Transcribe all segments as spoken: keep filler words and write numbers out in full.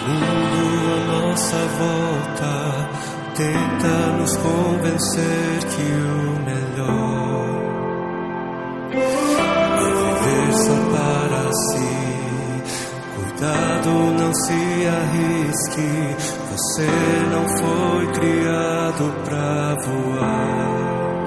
mundo à nossa volta tenta nos convencer que o melhor é viver só para si. Cuidado, não se arrisque, você não foi criado pra voar.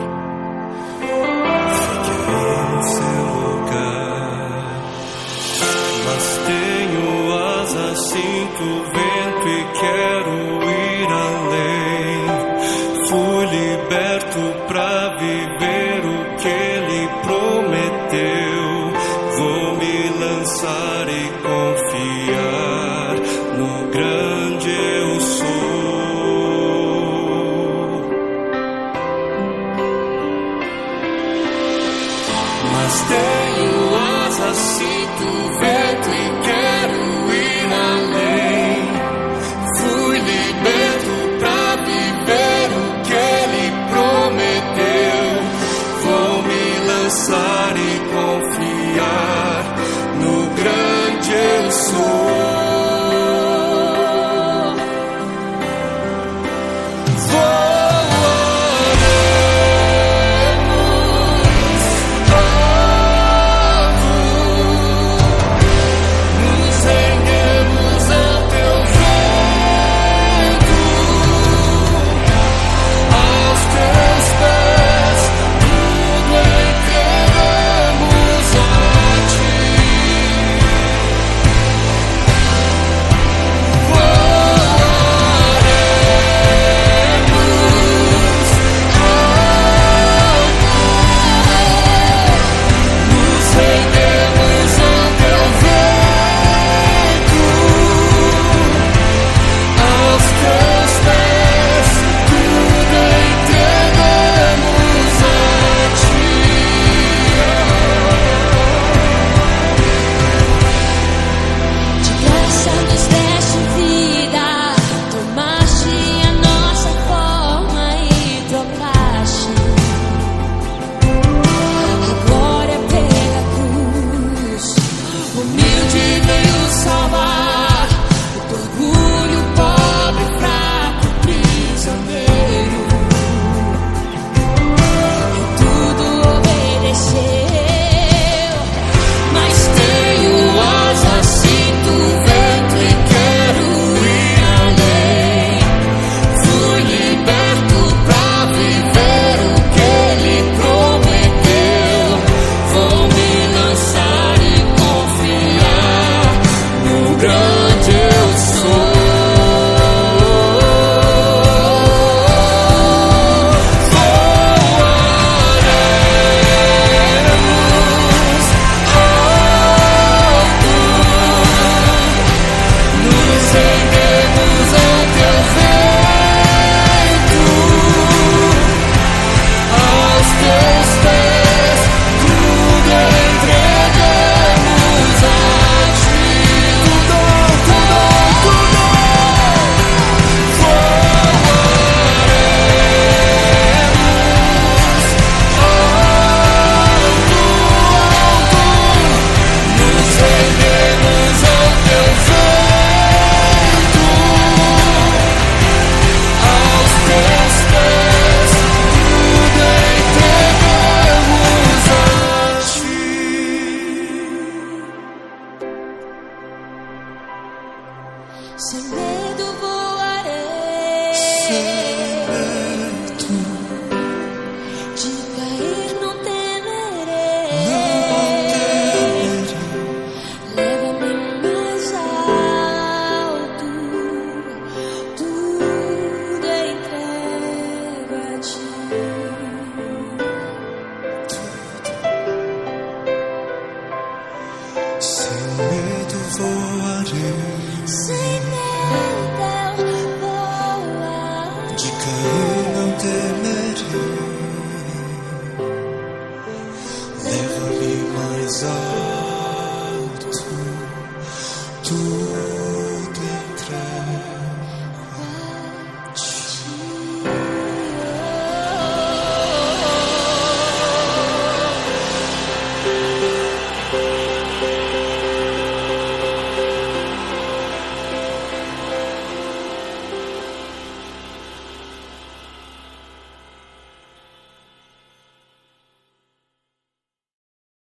Fique aí no seu lugar. Mas tenho asas, sinto o vento e quero ir além. Fui liberto pra viver o que Ele prometeu. Vou me lançar e confiar no grande eu sou. Mas tenho asas, sinto o vento e quero ir além. Fui liberto pra viver o que Ele prometeu. Vou me lançar e confiar no grande eu sou. Sem